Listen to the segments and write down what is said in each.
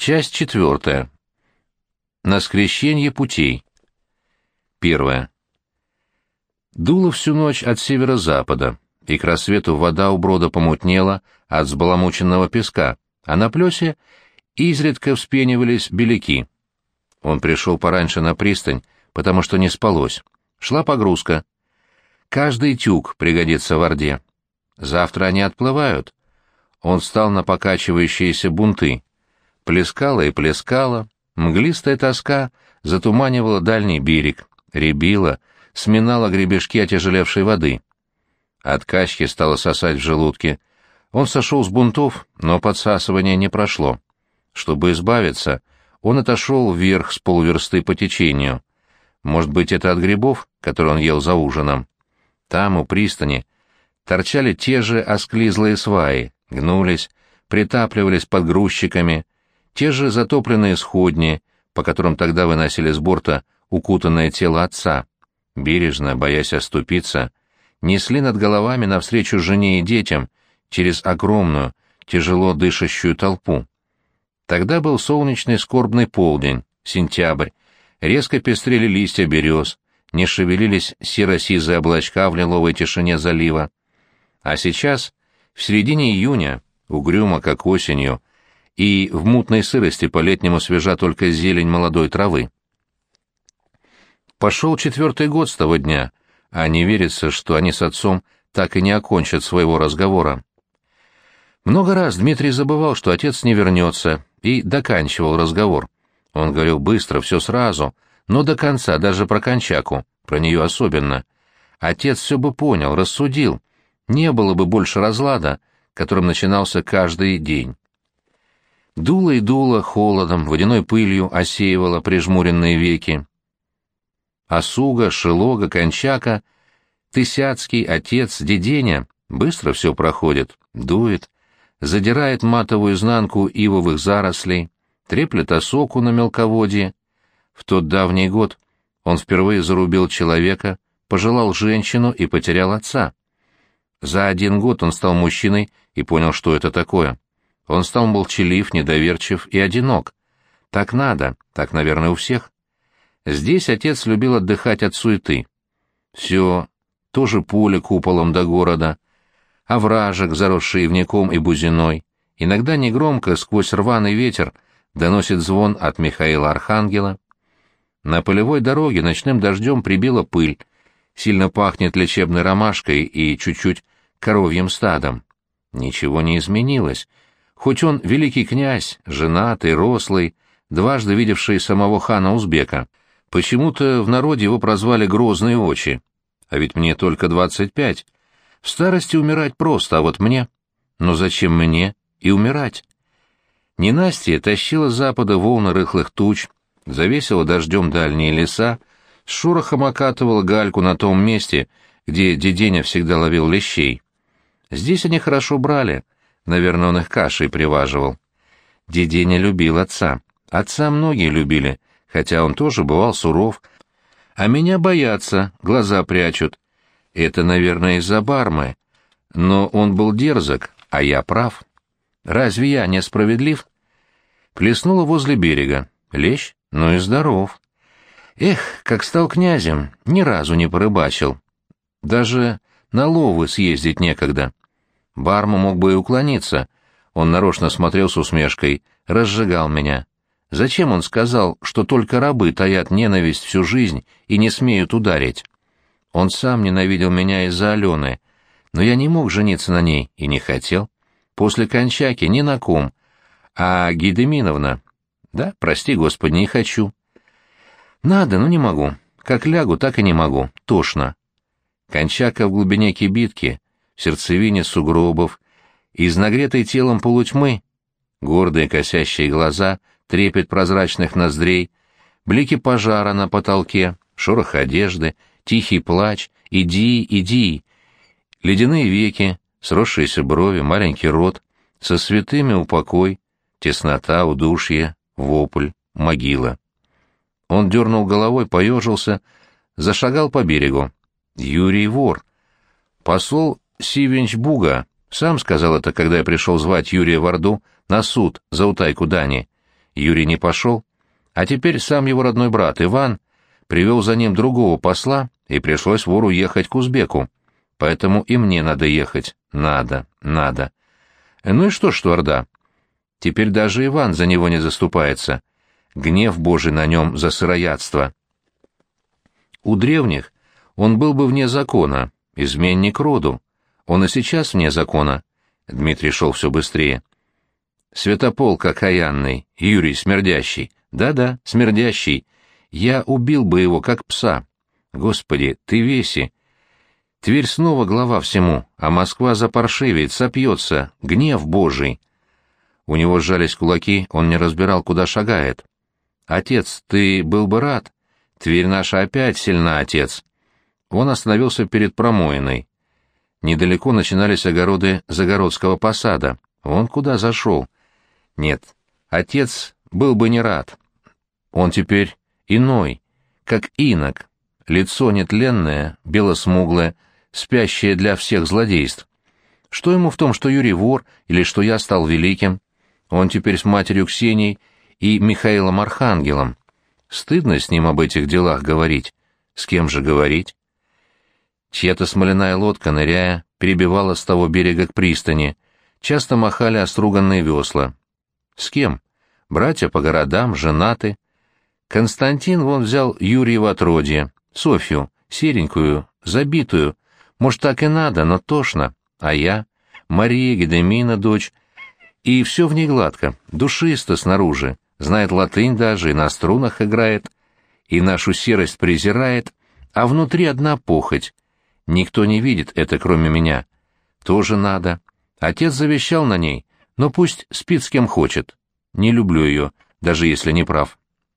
Часть 4. На скрещенье путей. 1. Дуло всю ночь от северо-запада, и к рассвету вода у брода помутнела от взбаламученного песка, а на плесе изредка вспенивались беляки. Он пришел пораньше на пристань, потому что не спалось. Шла погрузка. Каждый тюк пригодится в Орде. Завтра они отплывают. Он встал на покачивающиеся бунты. Плескала и плескала, мглистая тоска затуманивала дальний берег, рябила, сминала гребешки отяжелевшей воды. От качки стало сосать в желудке. Он сошел с бунтов, но подсасывание не прошло. Чтобы избавиться, он отошел вверх с полверсты по течению. Может быть, это от грибов, которые он ел за ужином. Там, у пристани, торчали те же осклизлые сваи, гнулись, притапливались под грузчиками, те же затопленные сходни, по которым тогда выносили с борта укутанное тело отца. Бережно, боясь оступиться, несли над головами навстречу жене и детям через огромную, тяжело дышащую толпу. Тогда был солнечный скорбный полдень, сентябрь, резко пестрели листья берез, не шевелились серо-сизые облачка в лиловой тишине залива. А сейчас, в середине июня, угрюмо, как осенью, и в мутной сырости по-летнему свежа только зелень молодой травы. Пошел 4-й год с того дня, а не верится, что они с отцом так и не окончат своего разговора. Много раз Дмитрий забывал, что отец не вернется, и доканчивал разговор. Он говорил быстро, все сразу, но до конца, даже про Кончаку, про нее особенно. Отец все бы понял, рассудил, не было бы больше разлада, которым начинался каждый день. Дуло и дуло холодом, водяной пылью осеивало прижмуренные веки. Осуга, Шелога, Кончака, Тысяцкий, отец, Деденя — быстро все проходит, дует, задирает матовую изнанку ивовых зарослей, треплет осоку на мелководье. В тот давний год он впервые зарубил человека, пожелал женщину и потерял отца. За 1 год он стал мужчиной и понял, что это такое. Он стал молчалив, недоверчив и одинок. Так надо, так, наверное, у всех. Здесь отец любил отдыхать от суеты. Все тоже поле куполом до города, овражек, заросший ивняком и бузиной. Иногда негромко, сквозь рваный ветер, доносит звон от Михаила Архангела. На полевой дороге ночным дождем прибила пыль, сильно пахнет лечебной ромашкой и чуть-чуть коровьим стадом. Ничего не изменилось. Хоть он великий князь, женатый, рослый, дважды видевший самого хана Узбека. Почему-то в народе его прозвали «Грозные очи». А ведь мне только 25. В старости умирать просто, а вот мне... Но зачем мне и умирать? Ненастье тащило с запада волны рыхлых туч, завесило дождем дальние леса, с шорохом окатывало гальку на том месте, где Деденя всегда ловил лещей. Здесь они хорошо брали, наверное, он их кашей приваживал. Деденя любил отца. Отца многие любили, хотя он тоже бывал суров. А меня боятся, глаза прячут. Это, наверное, из-за Бармы. Но он был дерзок, а я прав. Разве я несправедлив? Плеснуло возле берега. Лещ? Ну и здоров. Эх, как стал князем, ни разу не порыбачил. Даже на ловы съездить некогда. Барма мог бы и уклониться. Он нарочно смотрел с усмешкой, разжигал меня. Зачем он сказал, что только рабы таят ненависть всю жизнь и не смеют ударить? Он сам ненавидел меня из-за Алены, но я не мог жениться на ней и не хотел. После Кончаки ни на ком. А Гедеминовна... Да, прости, Господи, не хочу. Надо, но не могу. Как лягу, так и не могу. Тошно. Кончака в глубине кибитки, в сердцевине сугробов, из нагретой телом полутьмы, гордые косящие глаза, трепет прозрачных ноздрей, блики пожара на потолке, шорох одежды, тихий плач, иди, иди, ледяные веки, сросшиеся брови, маленький рот, со святыми упокой, теснота, удушье, вопль, могила. Он дернул головой, поежился, зашагал по берегу. Юрий вор. Посол Сивенч-Буга сам сказал это, когда я пришел звать Юрия в Орду на суд за утайку дани. Юрий не пошел, а теперь сам его родной брат Иван привел за ним другого посла, и пришлось вору ехать к узбеку. Поэтому и мне надо ехать. Надо. Ну и что Орда? Теперь даже Иван за него не заступается. Гнев Божий на нем за сыроядство. У древних он был бы вне закона, изменник роду. Он и сейчас вне закона. Дмитрий шел все быстрее. Святополк окаянный, Юрий смердящий. Да-да, смердящий. Я убил бы его, как пса. Господи, ты веси. Тверь снова глава всему, а Москва запаршивеет, сопьется. Гнев Божий. У него сжались кулаки, он не разбирал, куда шагает. «Отец, ты был бы рад? Тверь наша опять сильна, отец». Он остановился перед промоиной. Недалеко начинались огороды Загородского посада. Он куда зашел? Нет, отец был бы не рад. Он теперь иной, как инок. Лицо нетленное, белосмуглое, спящее для всех злодейств. Что ему в том, что Юрий вор или что я стал великим? Он теперь с матерью Ксенией и Михаилом Архангелом. Стыдно с ним об этих делах говорить. С кем же говорить? Чья-то смоляная лодка, ныряя, перебивала с того берега к пристани. Часто махали оструганные весла. С кем? Братья по городам, женаты. Константин вон взял Юрьево отродье, Софью, серенькую, забитую. Может, так и надо, но тошно. А я? Мария Гедемина, дочь. И все в ней гладко, душисто снаружи. Знает латынь даже, и на струнах играет. И нашу серость презирает, а внутри одна похоть. Никто не видит это, кроме меня. Тоже надо. Отец завещал на ней, но пусть спит с кем хочет. Не люблю ее, даже если не прав.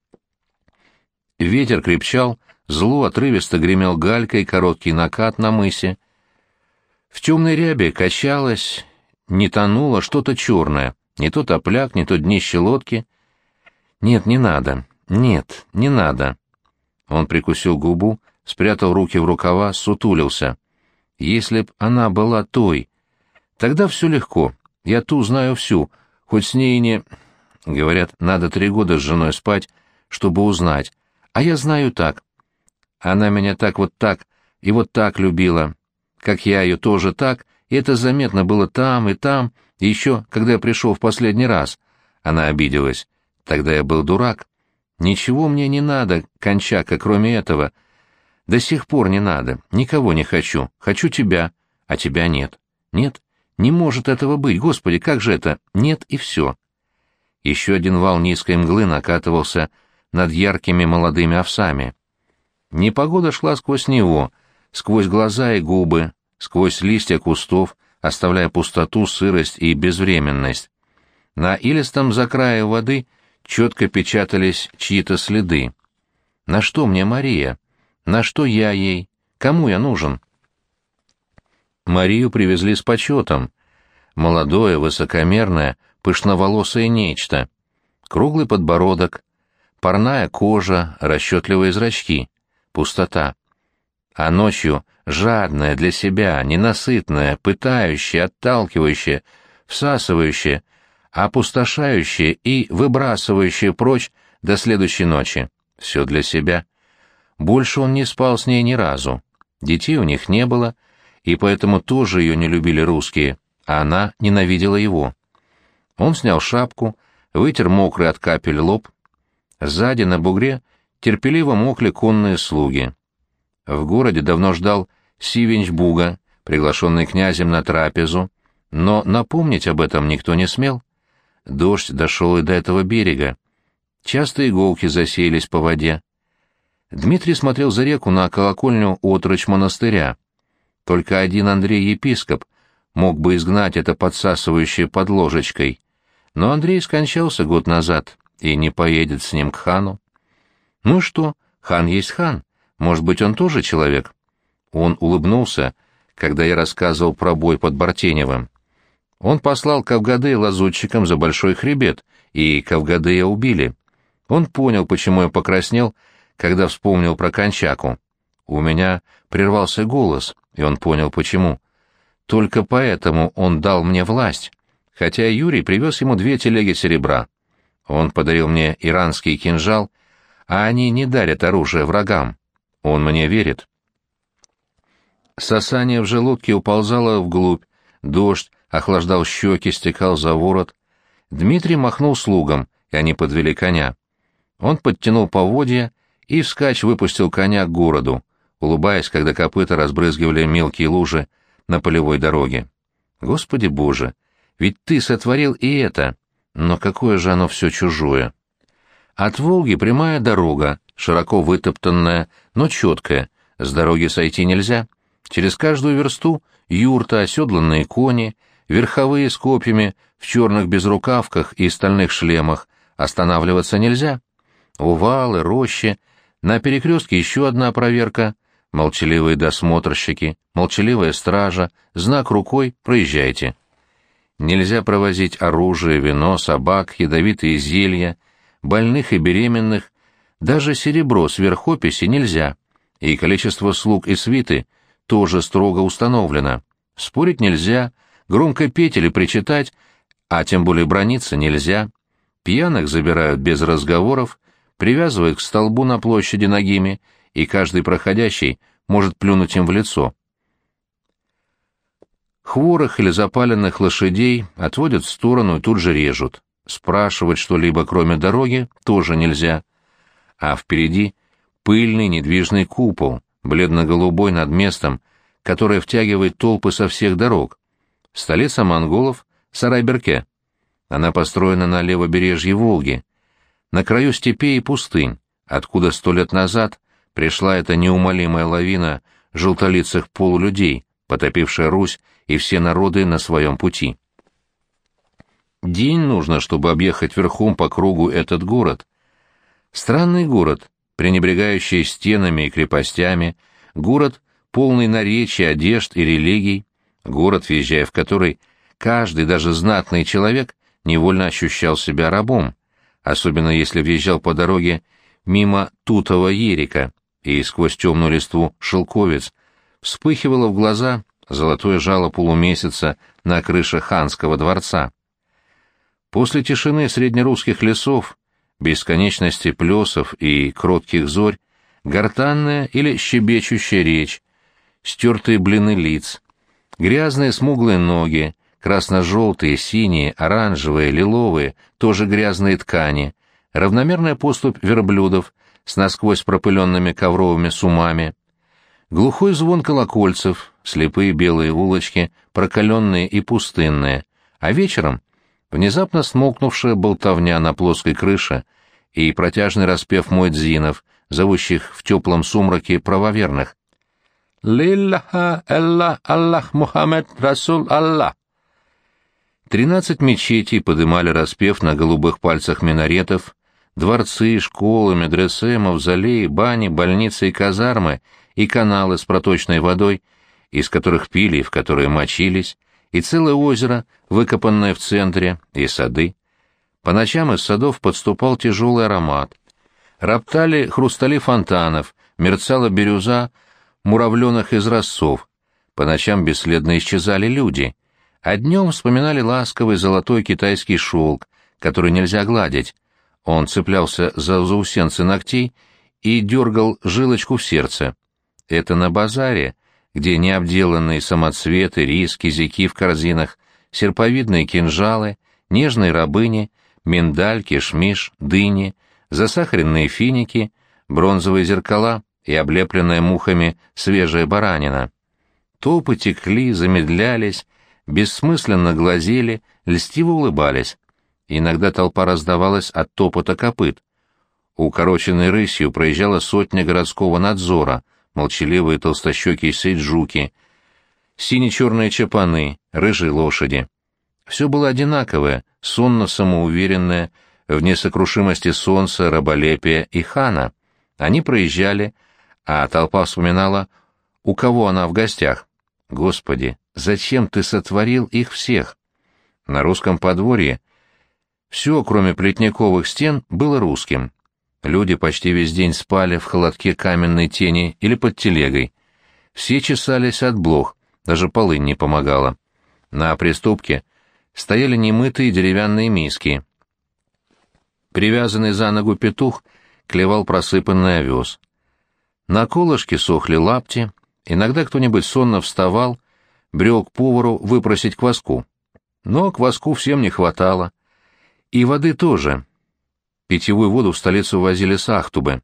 Ветер крепчал, зло отрывисто гремел галькой короткий накат на мысе. В темной рябе качалось, не тонуло что-то черное, не то топляк, не то днище лодки. Нет, не надо, нет, не надо. Он прикусил губу, спрятал руки в рукава, сутулился. Если б она была той, тогда все легко, я ту знаю всю, хоть с ней не... Говорят, надо 3 года с женой спать, чтобы узнать, а я знаю так. Она меня так и вот так любила, как я ее тоже так, и это заметно было там, и еще, когда я пришел в последний раз. Она обиделась. Тогда я был дурак. Ничего мне не надо, кончака, кроме этого. До сих пор не надо, никого не хочу. Хочу тебя, а тебя нет. Нет, не может этого быть, Господи, как же это? Нет, и все. Еще один вал низкой мглы накатывался над яркими молодыми овсами. Непогода шла сквозь него, сквозь глаза и губы, сквозь листья кустов, оставляя пустоту, сырость и безвременность. На илистом закрае воды четко печатались чьи-то следы. На что мне Мария? На что я ей? Кому я нужен? Марию привезли с почетом. Молодое, высокомерное, пышноволосое нечто. Круглый подбородок, парная кожа, расчетливые зрачки. Пустота. А ночью жадная для себя, ненасытная, пытающая, отталкивающая, всасывающая, опустошающая и выбрасывающая прочь до следующей ночи. Все для себя. Больше он не спал с ней ни разу. Детей у них не было, и поэтому тоже ее не любили русские, а она ненавидела его. Он снял шапку, вытер мокрый от капель лоб. Сзади на бугре терпеливо мокли конные слуги. В городе давно ждал Сивенч Буга, приглашенный князем на трапезу, но напомнить об этом никто не смел. Дождь дошел и до этого берега. Часто иголки засеялись по воде. Дмитрий смотрел за реку на колокольню отрочь монастыря. Только один Андрей-епископ мог бы изгнать это подсасывающее под ложечкой. Но Андрей скончался год назад и не поедет с ним к хану. Ну что, хан есть хан, может быть, он тоже человек? Он улыбнулся, когда я рассказывал про бой под Бартеневым. Он послал Кавгадея лазутчикам за большой хребет, и Кавгадея убили. Он понял, почему я покраснел, когда вспомнил про Кончаку. У меня прервался голос, и он понял, почему. Только поэтому он дал мне власть, хотя Юрий привез ему 2 телеги серебра. Он подарил мне иранский кинжал, а они не дарят оружие врагам. Он мне верит. Сосание в желудке уползало вглубь, дождь охлаждал щеки, стекал за ворот. Дмитрий махнул слугам, и они подвели коня. Он подтянул поводья и вскачь выпустил коня к городу, улыбаясь, когда копыта разбрызгивали мелкие лужи на полевой дороге. Господи Боже, ведь ты сотворил и это, но какое же оно все чужое. От Волги прямая дорога, широко вытоптанная, но четкая, с дороги сойти нельзя. Через каждую версту юрта, оседланные кони, верховые с копьями, в черных безрукавках и стальных шлемах, останавливаться нельзя. Увалы, рощи, на перекрестке еще одна проверка, молчаливые досмотрщики, молчаливая стража, знак рукой «проезжайте». Нельзя провозить оружие, вино, собак, ядовитые зелья, больных и беременных, даже серебро сверх описи нельзя, и количество слуг и свиты тоже строго установлено. Спорить нельзя, громко петь или причитать, а тем более браниться нельзя. Пьяных забирают без разговоров, привязывают к столбу на площади нагими, и каждый проходящий может плюнуть им в лицо. Хворых или запаленных лошадей отводят в сторону и тут же режут. Спрашивать что-либо, кроме дороги, тоже нельзя. А впереди пыльный недвижный купол, бледно-голубой над местом, которое втягивает толпы со всех дорог. Столица монголов — Сарайберке. Она построена на левобережье Волги, на краю степей и пустынь, откуда 100 лет назад пришла эта неумолимая лавина желтолицых полулюдей, потопившая Русь и все народы на своем пути. День нужно, чтобы объехать верхом по кругу этот город. Странный город, пренебрегающий стенами и крепостями, город, полный наречий, одежд и религий, город, въезжая в который каждый, даже знатный человек, невольно ощущал себя рабом, особенно если въезжал по дороге мимо тутого ерика, и сквозь темную листву шелковец вспыхивало в глаза золотое жало полумесяца на крыше ханского дворца. После тишины среднерусских лесов, бесконечности плесов и кротких зорь, гортанная или щебечущая речь, стертые блины лиц, грязные смуглые ноги, красно-желтые, синие, оранжевые, лиловые, тоже грязные ткани, равномерная поступь верблюдов с насквозь пропыленными ковровыми сумами, глухой звон колокольцев, слепые белые улочки, прокаленные и пустынные, а вечером внезапно смолкнувшая болтовня на плоской крыше и протяжный распев муэдзинов, зовущих в теплом сумраке правоверных. «Лилляха Элла Аллах Мухаммед Расул Аллах». 13 мечетей подымали распев на голубых пальцах минаретов, дворцы, школы, медресе, мавзолеи, бани, больницы и казармы, и каналы с проточной водой, из которых пили и в которые мочились, и целое озеро, выкопанное в центре, и сады. По ночам из садов подступал тяжелый аромат. Роптали хрустали фонтанов, мерцала бирюза муравленых изразцов. По ночам бесследно исчезали люди, а днем вспоминали ласковый золотой китайский шелк, который нельзя гладить. Он цеплялся за заусенцы ногтей и дергал жилочку в сердце. Это на базаре, где необделанные самоцветы, рис, кизяки в корзинах, серповидные кинжалы, нежные рабыни, миндаль, кишмиш, дыни, засахаренные финики, бронзовые зеркала и облепленная мухами свежая баранина. Толпы текли, замедлялись, бессмысленно глазели, льстиво улыбались. Иногда толпа раздавалась от топота копыт. Укороченной рысью проезжала сотня городского надзора, молчаливые толстощекие сейджуки, сине-черные чапаны, рыжие лошади. Все было одинаковое, сонно-самоуверенное, в несокрушимости солнца, раболепия и хана. Они проезжали, а толпа вспоминала, у кого она в гостях. Господи, зачем ты сотворил их всех? На русском подворье все, кроме плетниковых стен, было русским. Люди почти весь день спали в холодке каменной тени или под телегой. Все чесались от блох, даже полынь не помогала. На приступке стояли немытые деревянные миски. Привязанный за ногу петух клевал просыпанный овес. На колышке сохли лапти, иногда кто-нибудь сонно вставал, брел к повару выпросить кваску. Но кваску всем не хватало. И воды тоже. Питьевую воду в столицу возили с Ахтубы.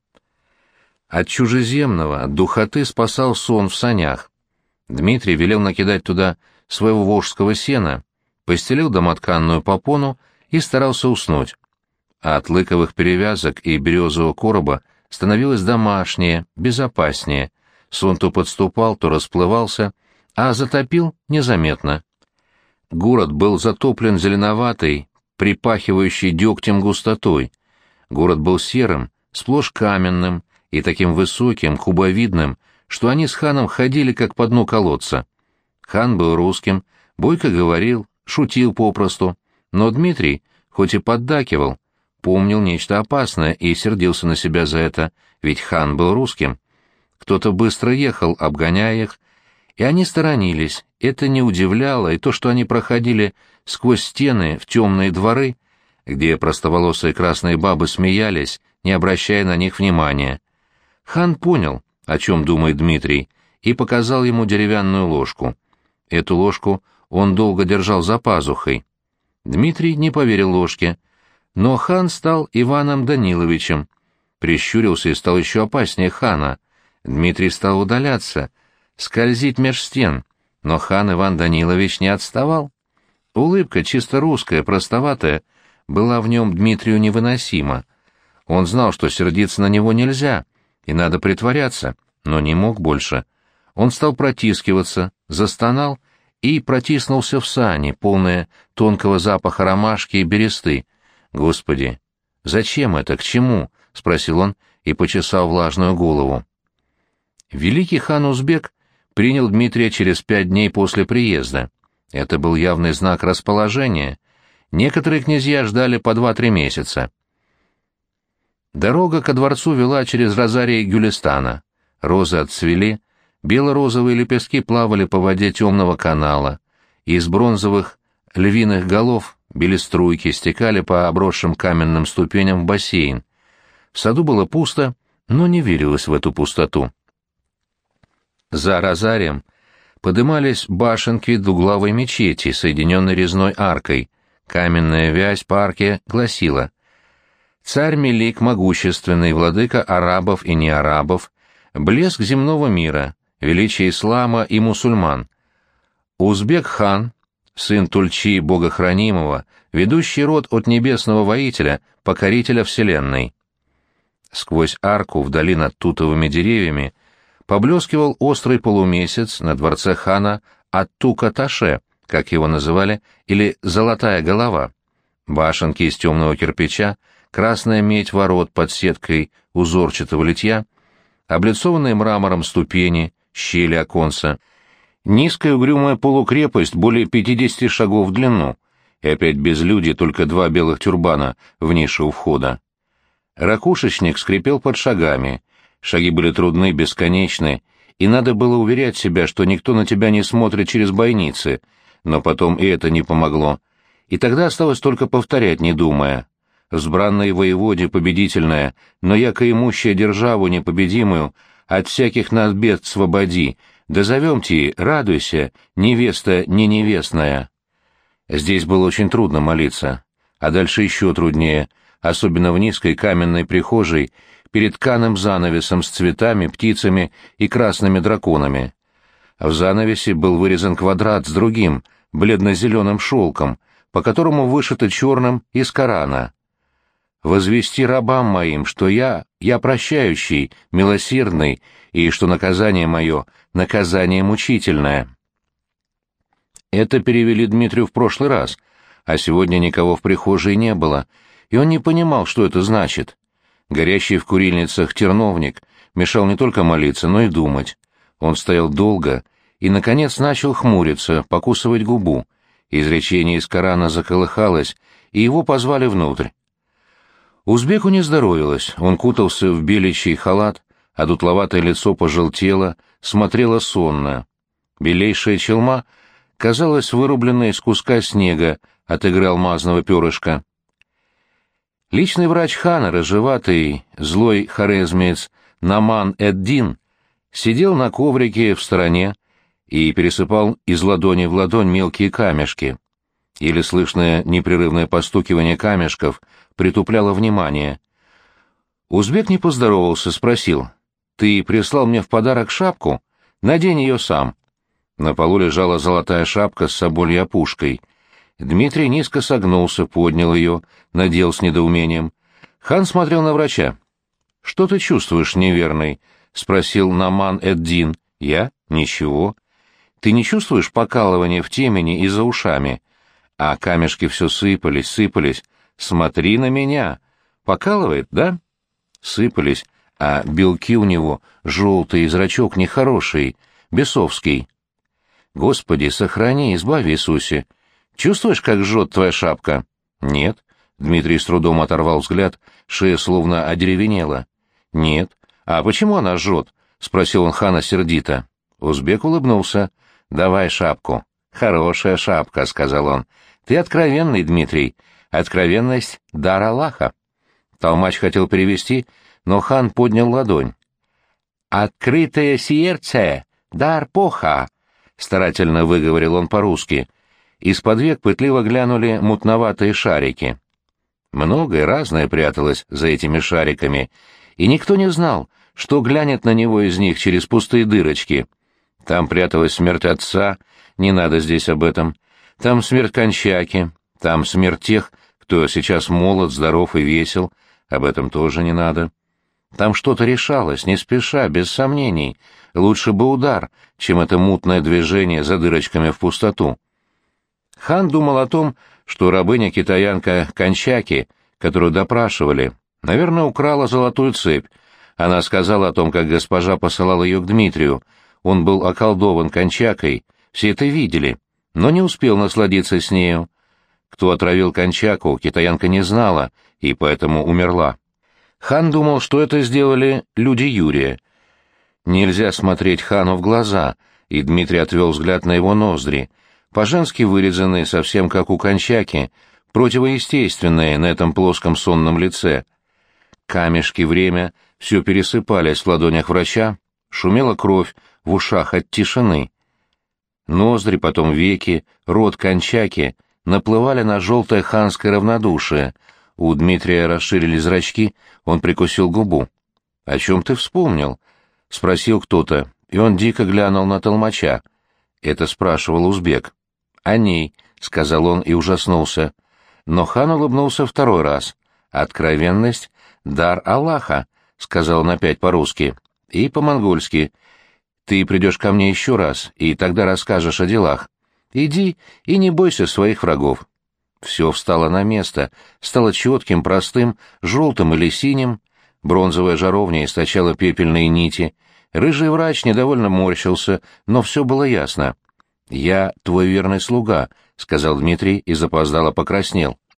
От чужеземного, от духоты спасал сон в санях. Дмитрий велел накидать туда своего волжского сена, постелил домотканную попону и старался уснуть. А от лыковых перевязок и березового короба становилось домашнее, безопаснее. Сон то подступал, то расплывался, а затопил незаметно. Город был затоплен зеленоватой, припахивающей дегтем густотой. Город был серым, сплошь каменным и таким высоким, кубовидным, что они с ханом ходили как по дну колодца. Хан был русским, бойко говорил, шутил попросту, но Дмитрий, хоть и поддакивал, помнил нечто опасное и сердился на себя за это, ведь хан был русским. Кто-то быстро ехал, обгоняя их, и они сторонились. Это не удивляло, и то, что они проходили сквозь стены в темные дворы, где простоволосые красные бабы смеялись, не обращая на них внимания. Хан понял, о чем думает Дмитрий, и показал ему деревянную ложку. Эту ложку он долго держал за пазухой. Дмитрий не поверил ложке, но хан стал Иваном Даниловичем, прищурился и стал еще опаснее хана. Дмитрий стал удаляться, скользить меж стен, но хан Иван Данилович не отставал. Улыбка, чисто русская, простоватая, была в нем Дмитрию невыносима. Он знал, что сердиться на него нельзя, и надо притворяться, но не мог больше. Он стал протискиваться, застонал и протиснулся в сани, полные тонкого запаха ромашки и бересты. «Господи, зачем это, к чему?» — спросил он и почесал влажную голову. Великий хан Узбек принял Дмитрия через 5 дней после приезда. Это был явный знак расположения. Некоторые князья ждали по 2-3 месяца. Дорога ко дворцу вела через розарий Гюлистана. Розы отцвели, бело-розовые лепестки плавали по воде темного канала. Из бронзовых львиных голов били струйки, стекали по обросшим каменным ступеням в бассейн. В саду было пусто, но не верилось в эту пустоту. За розарием подымались башенки двуглавой мечети, соединенной резной аркой. Каменная вязь по арке гласила: «Царь Мелик могущественный, владыка арабов и неарабов, блеск земного мира, величие ислама и мусульман. Узбек-хан, сын Тульчи Богохранимого, ведущий род от небесного воителя, покорителя вселенной». Сквозь арку, вдали над тутовыми деревьями, поблескивал острый полумесяц на дворце хана Аттука-Таше, как его называли, или «золотая голова». Башенки из темного кирпича, красная медь ворот под сеткой узорчатого литья, облицованные мрамором ступени, щели оконца, низкая угрюмая полукрепость более 50 шагов в длину, и опять безлюдье, только 2 белых тюрбана в нише у входа. Ракушечник скрипел под шагами, шаги были трудны, бесконечны, и надо было уверять себя, что никто на тебя не смотрит через бойницы, но потом и это не помогло. И тогда осталось только повторять, не думая: «Взбранной воеводе победительная, но яко имущая державу непобедимую, от всяких нас бед свободи, да зовемте, радуйся, невеста не невестная». Здесь было очень трудно молиться, а дальше еще труднее, особенно в низкой каменной прихожей, перед тканым занавесом с цветами, птицами и красными драконами. В занавесе был вырезан квадрат с другим, бледно-зеленым шелком, по которому вышито черным из Корана: «Возвести рабам моим, что я прощающий, милосердный, и что наказание мое — наказание мучительное». Это перевели Дмитрию в прошлый раз, а сегодня никого в прихожей не было, и он не понимал, что это значит. Горящий в курильницах терновник мешал не только молиться, но и думать. Он стоял долго и, наконец, начал хмуриться, покусывать губу. Изречение из Корана заколыхалось, и его позвали внутрь. Узбеку не здоровилось, он кутался в беличий халат, а дутловатое лицо пожелтело, смотрело сонно. Белейшая челма казалась вырубленной из куска снега от игры алмазного перышка. Личный врач хана, рыжеватый, злой хорезмец Наман эд-Дин, сидел на коврике в стороне и пересыпал из ладони в ладонь мелкие камешки. Еле слышное непрерывное постукивание камешков притупляло внимание. Узбек не поздоровался, спросил: «Ты прислал мне в подарок шапку? Надень ее сам». На полу лежала золотая шапка с собольей опушкой. Дмитрий низко согнулся, поднял ее, надел с недоумением. Хан смотрел на врача. «Что ты чувствуешь, неверный?» — спросил Наман эд-Дин. «Я? Ничего. Ты не чувствуешь покалывания в темени и за ушами? А камешки все сыпались, сыпались. Смотри на меня. Покалывает, да?» Сыпались, а белки у него желтые, зрачок нехороший, бесовский. «Господи, сохрани, избави, Иисусе! Чувствуешь, как жжет твоя шапка?» «Нет». Дмитрий с трудом оторвал взгляд, шея словно одеревенела. «Нет. А почему она жжет?» — спросил он хана сердито. Узбек улыбнулся. «Давай шапку». «Хорошая шапка», — сказал он. «Ты откровенный, Дмитрий. Откровенность — дар Аллаха». Толмач хотел перевести, но хан поднял ладонь. «Открытое сердце — дар Поха», — старательно выговорил он по-русски. Из-под век пытливо глянули мутноватые шарики. Многое разное пряталось за этими шариками, и никто не знал, что глянет на него из них через пустые дырочки. Там пряталась смерть отца, не надо здесь об этом. Там смерть кончаки, там смерть тех, кто сейчас молод, здоров и весел, об этом тоже не надо. Там что-то решалось, не спеша, без сомнений. Лучше бы удар, чем это мутное движение за дырочками в пустоту. Хан думал о том, что рабыня-китаянка Кончаки, которую допрашивали, наверное, украла золотую цепь. Она сказала о том, как госпожа посылала ее к Дмитрию. Он был околдован Кончакой, все это видели, но не успел насладиться с нею. Кто отравил Кончаку, китаянка не знала, и поэтому умерла. Хан думал, что это сделали люди Юрия. Нельзя смотреть хану в глаза, и Дмитрий отвел взгляд на его ноздри, по-женски вырезанные, совсем как у Кончаки, противоестественные на этом плоском сонном лице. Камешки время все пересыпались в ладонях врача, шумела кровь в ушах от тишины. Ноздри, потом веки, рот Кончаки наплывали на желтое ханское равнодушие. У Дмитрия расширили зрачки, он прикусил губу. «О чем ты вспомнил?» — спросил кто-то, и он дико глянул на толмача. Это спрашивал узбек. «О ней», — сказал он и ужаснулся. Но хан улыбнулся второй раз. «Откровенность — дар Аллаха», — сказал он опять по-русски. И по-монгольски. «Ты придешь ко мне еще раз, и тогда расскажешь о делах. Иди и не бойся своих врагов». Все встало на место, стало четким, простым, желтым или синим. Бронзовая жаровня источала пепельные нити. Рыжий врач недовольно морщился, но все было ясно. «Я твой верный слуга», — сказал Дмитрий и запоздало покраснел.